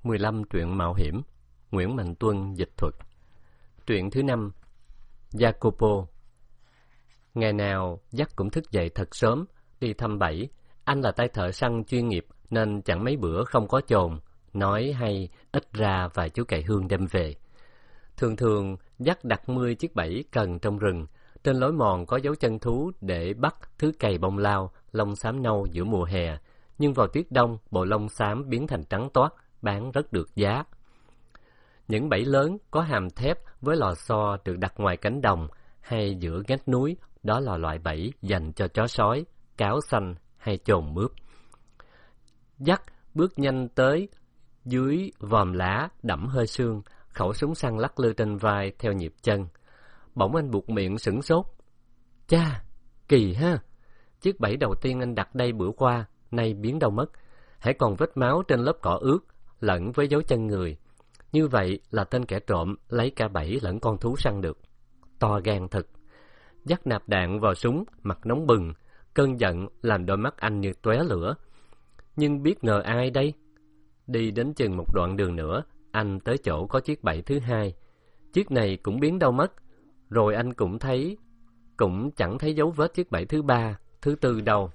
15 truyện mạo hiểm, Nguyễn Mạnh Tuân dịch thuật. Truyện thứ 5, Jacopo. Ngày nào, Jack cũng thức dậy thật sớm, đi thăm bẫy. Anh là tay thợ săn chuyên nghiệp nên chẳng mấy bữa không có chồn, nói hay ít ra vài chú cày hương đem về. Thường thường, Jack đặt 10 chiếc bẫy cần trong rừng. Trên lối mòn có dấu chân thú để bắt thứ cày bông lao, lông xám nâu giữa mùa hè. Nhưng vào tuyết đông, bộ lông xám biến thành trắng toát, bán rất được giá. Những bẫy lớn có hàm thép với lò xo được đặt ngoài cánh đồng hay giữa vách núi, đó là loại bẫy dành cho chó sói, cáo xanh hay chồn mướp. Jack bước nhanh tới dưới vòm lá đẫm hơi sương, khẩu súng săn lắc lư trên vai theo nhịp chân. Bỗng anh buột miệng sửng sốt. Chà, kỳ ha! Chiếc bẫy đầu tiên anh đặt đây bữa qua, nay biến đâu mất. Hãy còn vết máu trên lớp cỏ ướt, lẫn với dấu chân người. Như vậy là tên kẻ trộm lấy cả bẫy lẫn con thú săn được. To gan thật. Jack nạp đạn vào súng, mặt nóng bừng. Cơn giận làm đôi mắt anh như tóe lửa. Nhưng biết ngờ ai đây? Đi đến chừng một đoạn đường nữa, anh tới chỗ có chiếc bẫy thứ hai. Chiếc này cũng biến đâu mất. Rồi anh cũng chẳng thấy dấu vết chiếc bẫy thứ ba, thứ tư đâu.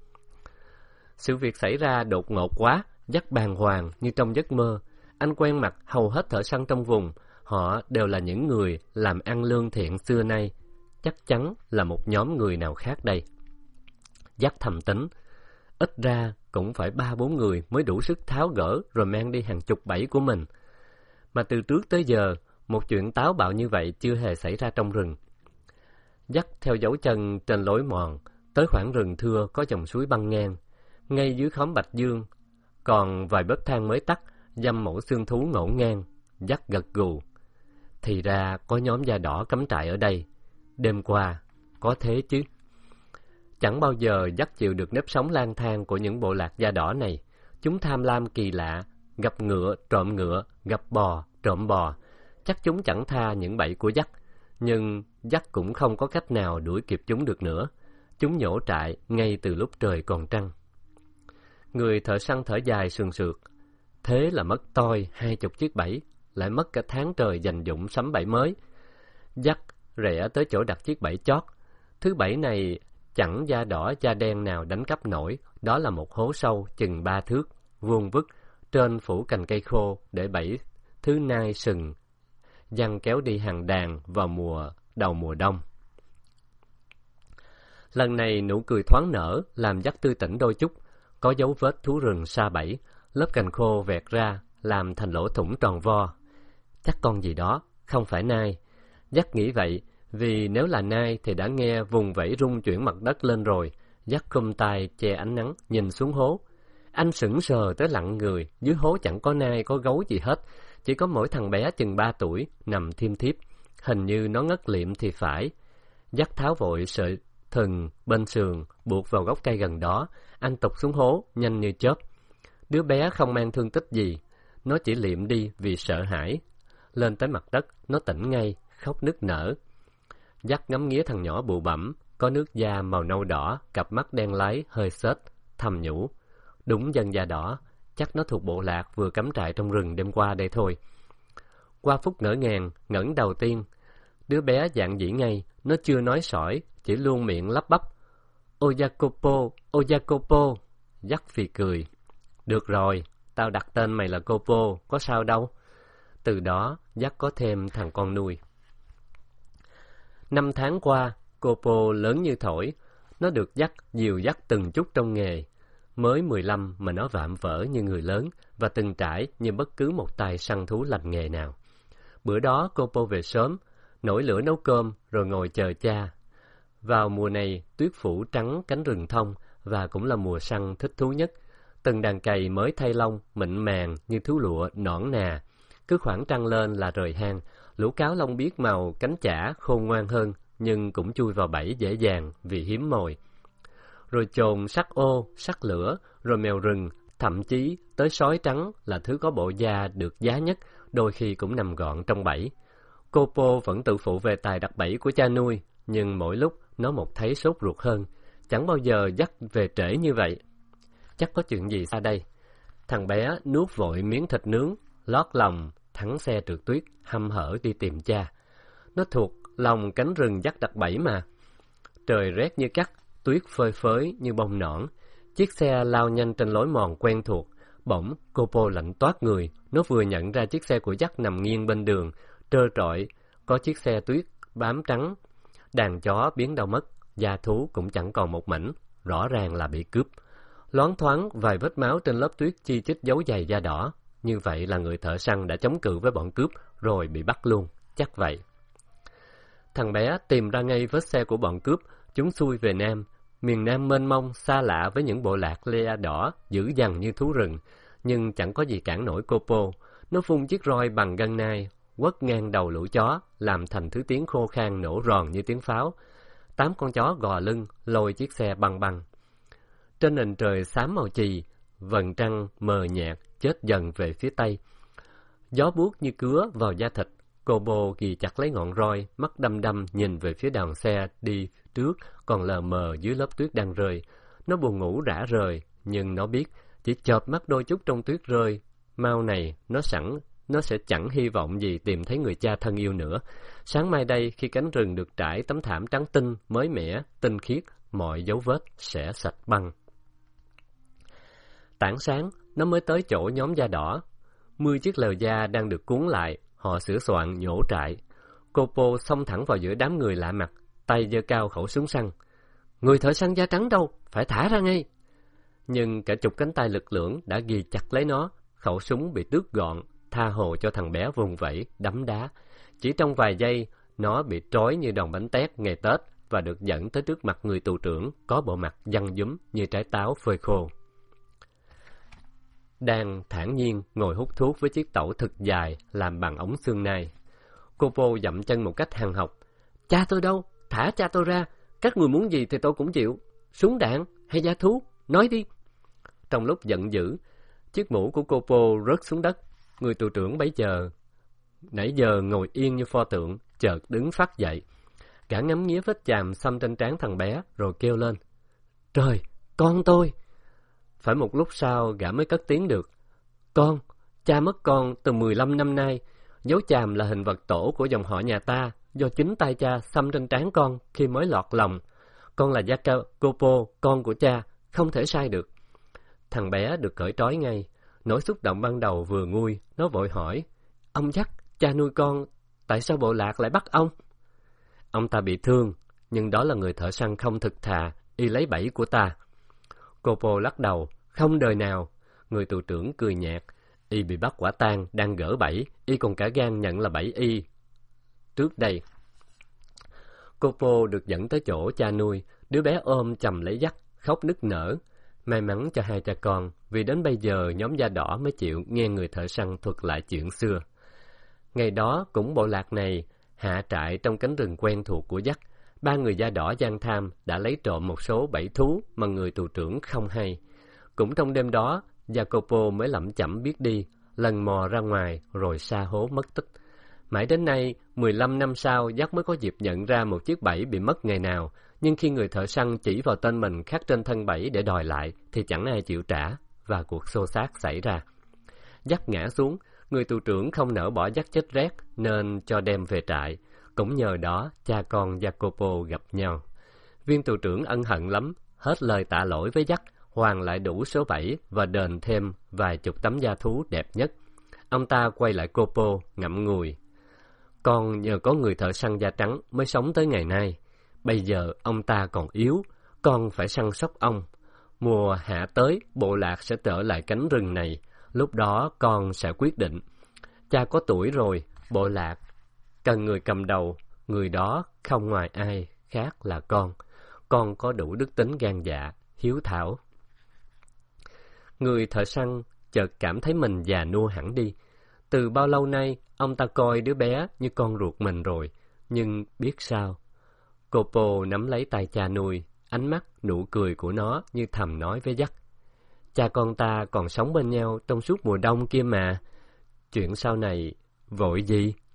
Sự việc xảy ra đột ngột quá, Jack bàng hoàng như trong giấc mơ. Anh quen mặt hầu hết thợ săn trong vùng, họ đều là những người làm ăn lương thiện xưa nay. Chắc chắn là một nhóm người nào khác đây. Jack thầm tính, ít ra cũng phải 3-4 người mới đủ sức tháo gỡ rồi mang đi hàng chục bẫy của mình. Mà từ trước tới giờ, một chuyện táo bạo như vậy chưa hề xảy ra trong rừng. Jack theo dấu chân trên lối mòn, tới khoảng rừng thưa có dòng suối băng ngang. Ngay dưới khóm bạch dương, còn vài bếp than mới tắt, dăm mẩu xương thú ngổn ngang. Jack gật gù. Thì ra có nhóm da đỏ cắm trại ở đây. Đêm qua, có thế chứ. Chẳng bao giờ Jack chịu được nếp sống lang thang của những bộ lạc da đỏ này. Chúng tham lam kỳ lạ, gặp ngựa, gặp bò, trộm bò. Chắc chúng chẳng tha những bẫy của Jack. Nhưng Jack cũng không có cách nào đuổi kịp chúng được nữa. Chúng nhổ trại ngay từ lúc trời còn trăng. Người thợ săn thở dài sườn sượt. Thế là mất toi 20 chiếc bẫy, lại mất cả tháng trời dành dụm sắm bẫy mới. Jack rẽ tới chỗ đặt chiếc bẫy chót. Thứ bẫy này chẳng da đỏ da đen nào đánh cắp nổi. Đó là một hố sâu chừng 3 thước, vuông vức, trên phủ cành cây khô để bẫy thứ nai sừng, giăng kéo đi hàng đàn vào đầu mùa đông. Lần này nụ cười thoáng nở làm Jack tươi tỉnh đôi chút. Có dấu vết thú rừng sa bẫy, lớp cành khô vẹt ra làm thành lỗ thủng tròn vo. Chắc con gì đó, không phải nai. Jack nghĩ vậy, vì nếu là nai thì đã nghe vùng vẫy rung chuyển mặt đất lên rồi. Jack khum tay che ánh nắng, nhìn xuống hố. Anh sững sờ tới lặng người, dưới hố chẳng có nai có gấu gì hết, chỉ có mỗi thằng bé chừng 3 tuổi nằm thiêm thiếp, hình như nó ngất liệm thì phải. Jack tháo vội sợi thừng bên sườn buộc vào gốc cây gần đó. Anh tụt xuống hố nhanh như chớp. Đứa bé không mang thương tích gì, nó chỉ liệm đi vì sợ hãi. Lên tới mặt đất, nó tỉnh ngay, khóc nức nở. Jack ngắm nghía thằng nhỏ bụ bẫm, có nước da màu nâu đỏ, cặp mắt đen láy hơi xếch, thầm nhủ. Đúng dân da đỏ, chắc nó thuộc bộ lạc vừa cắm trại trong rừng đêm qua đây thôi. Qua phút ngỡ ngàng, ngẩng đầu tiên, đứa bé dạn dĩ ngay, nó chưa nói sỏi, chỉ luôn miệng lắp bắp. Ô Jacopo, ô Jacopo. Jack phì cười. Được rồi, tao đặt tên mày là Copo, có sao đâu. Từ đó, Jack có thêm thằng con nuôi. 5 tháng qua, Copo lớn như thổi. Nó được Jack dìu dắt từng chút trong nghề. Mới 15 mà nó vạm vỡ như người lớn và từng trải như bất cứ một tay săn thú lành nghề nào. Bữa đó Copo về sớm, nổi lửa nấu cơm rồi ngồi chờ cha. Vào mùa này, tuyết phủ trắng cánh rừng thông và cũng là mùa săn thích thú nhất. Từng đàn cày mới thay lông, mịn màng như thú lụa nõn nà. Cứ khoảng trăng lên là rời hang, lũ cáo lông biếc màu cánh chả khôn ngoan hơn, nhưng cũng chui vào bẫy dễ dàng vì hiếm mồi. Rồi chồn sắc ô, sắc lửa, rồi mèo rừng, thậm chí tới sói trắng là thứ có bộ da được giá nhất, đôi khi cũng nằm gọn trong bẫy. Copo vẫn tự phụ về tài đặt bẫy của cha nuôi, nhưng mỗi lúc nó một thấy sốt ruột hơn. Chẳng bao giờ dắt về trễ như vậy. Chắc có chuyện gì xa đây? Thằng bé nuốt vội miếng thịt nướng, lót lòng, thắng xe trượt tuyết, hăm hở đi tìm cha. Nó thuộc lòng cánh rừng dắt đặt bẫy mà. Trời rét như cắt, tuyết phơi phới như bông nõn. Chiếc xe lao nhanh trên lối mòn quen thuộc. Bỗng, Copo lạnh toát người. Nó vừa nhận ra chiếc xe của Jack nằm nghiêng bên đường, trơ trọi, có chiếc xe tuyết bám trắng. Đàn chó biến đâu mất, da thú cũng chẳng còn một mảnh, rõ ràng là bị cướp. Loáng thoáng vài vết máu trên lớp tuyết chi chít dấu giày da đỏ. Như vậy là người thợ săn đã chống cự với bọn cướp, rồi bị bắt luôn, chắc vậy. Thằng bé tìm ra ngay vết xe của bọn cướp, chúng xuôi về Nam. Miền Nam mênh mông, xa lạ với những bộ lạc lê đỏ, dữ dằn như thú rừng. Nhưng chẳng có gì cản nổi Copo. Nó vung chiếc roi bằng gân nai, quất ngang đầu lũ chó, làm thành thứ tiếng khô khan nổ ròn như tiếng pháo. 8 con chó gò lưng, lôi chiếc xe băng băng. Trên nền trời xám màu chì, vầng trăng mờ nhạt, chết dần về phía tây. Gió buốt như cứa vào da thịt. Copo ghì chặt lấy ngọn roi, mắt đăm đăm nhìn về phía đoàn xe đi trước, còn lờ mờ dưới lớp tuyết đang rơi. Nó buồn ngủ rã rời, nhưng nó biết, chỉ chợp mắt đôi chút trong tuyết rơi, mau này nó sẽ chẳng hy vọng gì tìm thấy người cha thân yêu nữa. Sáng mai đây, khi cánh rừng được trải tấm thảm trắng tinh, mới mẻ, tinh khiết, mọi dấu vết sẽ sạch băng. Tảng sáng, nó mới tới chỗ nhóm da đỏ. 10 chiếc lều da đang được cuốn lại, họ sửa soạn nhổ trại. Copo xông thẳng vào giữa đám người lạ mặt, tay giơ cao khẩu súng săn. Người thợ săn da trắng đâu? Phải thả ra ngay! Nhưng cả chục cánh tay lực lưỡng đã ghì chặt lấy nó, khẩu súng bị tước gọn, tha hồ cho thằng bé vùng vẫy, đấm đá. Chỉ trong vài giây, nó bị trói như đòn bánh tét ngày Tết và được dẫn tới trước mặt người tù trưởng, có bộ mặt giăng giúm như trái táo phơi khô. Đang thản nhiên ngồi hút thuốc với chiếc tẩu thực dài làm bằng ống xương nai. Copo dậm chân một cách hằn học. Cha tôi đâu? Thả cha tôi ra! Các người muốn gì thì tôi cũng chịu. Súng đạn hay da thú? Nói đi! Trong lúc giận dữ, chiếc mũ của Copo rớt xuống đất. Người tù trưởng nãy giờ ngồi yên như pho tượng, chợt đứng phắt dậy. Gã ngắm nghía vết chàm xăm trên trán thằng bé, rồi kêu lên. Trời, con tôi! Phải một lúc sau gã mới cất tiếng được. Con, cha mất con từ 15 năm nay. Dấu chàm là hình vật tổ của dòng họ nhà ta, do chính tay cha xăm trên trán con khi mới lọt lòng. Con là Jacopo, con của cha, không thể sai được. Thằng bé được cởi trói ngay. Nỗi xúc động ban đầu vừa nguôi, nó vội hỏi. Ông Jack, cha nuôi con, tại sao bộ lạc lại bắt ông? Ông ta bị thương, nhưng đó là người thợ săn không thực thà, y lấy bẫy của ta. Copo lắc đầu, không đời nào. Người tù trưởng cười nhạt, y bị bắt quả tang đang gỡ bẫy, y còn cả gan nhận là bẫy y trước đây. Copo được dẫn tới chỗ cha nuôi, đứa bé ôm chầm lấy Jack, khóc nức nở. May mắn cho hai cha con, vì đến bây giờ nhóm da đỏ mới chịu nghe người thợ săn thuật lại chuyện xưa. Ngày đó cũng bộ lạc này hạ trại trong cánh rừng quen thuộc của Jack. 3 người da đỏ gian tham đã lấy trộm một số bẫy thú mà người tù trưởng không hay. Cũng trong đêm đó, Jacopo mới lẩm chẩm biết đi, lần mò ra ngoài rồi sa hố mất tích. Mãi đến nay, 15 năm sau, Jack mới có dịp nhận ra một chiếc bẫy bị mất ngày nào. Nhưng khi người thợ săn chỉ vào tên mình khắc trên thân bẫy để đòi lại, thì chẳng ai chịu trả, và cuộc xô xát xảy ra. Jack ngã xuống, người tù trưởng không nỡ bỏ Jack chết rét, nên cho đem về trại. Cũng nhờ đó, cha con Jacopo gặp nhau. Viên tù trưởng ân hận lắm, hết lời tạ lỗi với Jack, hoàn lại đủ số bẫy và đền thêm vài chục tấm da thú đẹp nhất. Ông ta quay lại Copo, ngậm ngùi. Con nhờ có người thợ săn da trắng mới sống tới ngày nay. Bây giờ ông ta còn yếu, con phải săn sóc ông. Mùa hạ tới, bộ lạc sẽ trở lại cánh rừng này. Lúc đó con sẽ quyết định. Cha có tuổi rồi, bộ lạc cần người cầm đầu. Người đó không ngoài ai khác là con. Con có đủ đức tính gan dạ, hiếu thảo. Người thợ săn chợt cảm thấy mình già nua hẳn đi. Từ bao lâu nay, ông ta coi đứa bé như con ruột mình rồi. Nhưng biết sao? Copo nắm lấy tay cha nuôi, ánh mắt, nụ cười của nó như thầm nói với Jack. Cha con ta còn sống bên nhau trong suốt mùa đông kia mà. Chuyện sau này, vội gì?